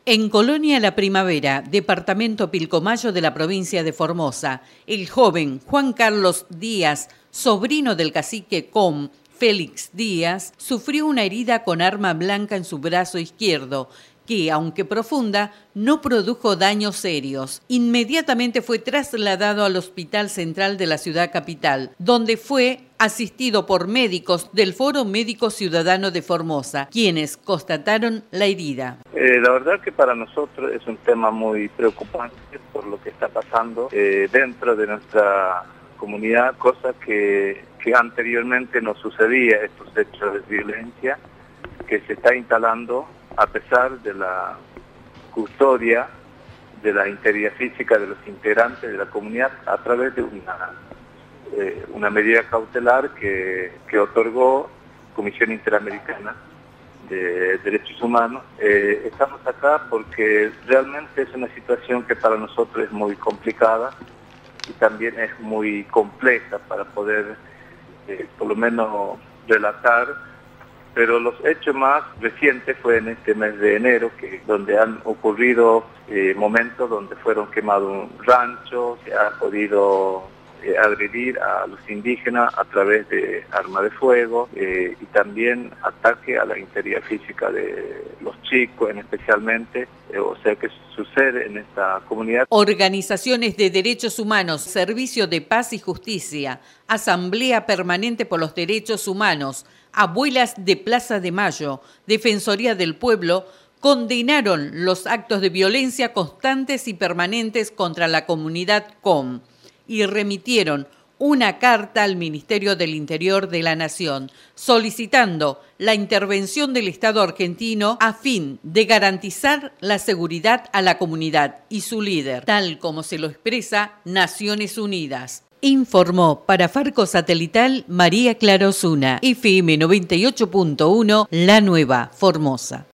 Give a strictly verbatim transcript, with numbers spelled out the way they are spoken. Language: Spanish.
En Colonia La Primavera, departamento Pilcomayo de la provincia de Formosa, el joven Juan Carlos Díaz, sobrino del cacique Com, Félix Díaz, sufrió una herida con arma blanca en su brazo izquierdo, que, aunque profunda, no produjo daños serios. Inmediatamente fue trasladado al Hospital Central de la ciudad capital, donde fue asistido por médicos del Foro Médico Ciudadano de Formosa, quienes constataron la herida. Eh, la verdad que para nosotros es un tema muy preocupante por lo que está pasando eh, dentro de nuestra comunidad, cosa que, que anteriormente no sucedía, estos hechos de violencia que se está instalando a pesar de la custodia de la integridad física de los integrantes de la comunidad a través de una, eh, una medida cautelar que, que otorgó Comisión Interamericana de Derechos Humanos. Eh, estamos acá porque realmente es una situación que para nosotros es muy complicada y también es muy compleja para poder eh, por lo menos relatar. Pero los hechos más recientes fue en este mes de enero, que donde han ocurrido eh, momentos donde fueron quemados ranchos, se ha podido eh, agredir a los indígenas a través de armas de fuego eh, y también ataque a la integridad física de los chicos, en especialmente, eh, o sea que sucede en esta comunidad. Organizaciones de derechos humanos, Servicio de Paz y Justicia, Asamblea Permanente por los Derechos Humanos, Abuelas de Plaza de Mayo, Defensoría del Pueblo, condenaron los actos de violencia constantes y permanentes contra la comunidad Com y remitieron una carta al Ministerio del Interior de la Nación solicitando la intervención del Estado argentino a fin de garantizar la seguridad a la comunidad y su líder, tal como se lo expresa Naciones Unidas. Informó para Farco Satelital María Clara Osuna, F M noventa y ocho punto uno, La Nueva, Formosa.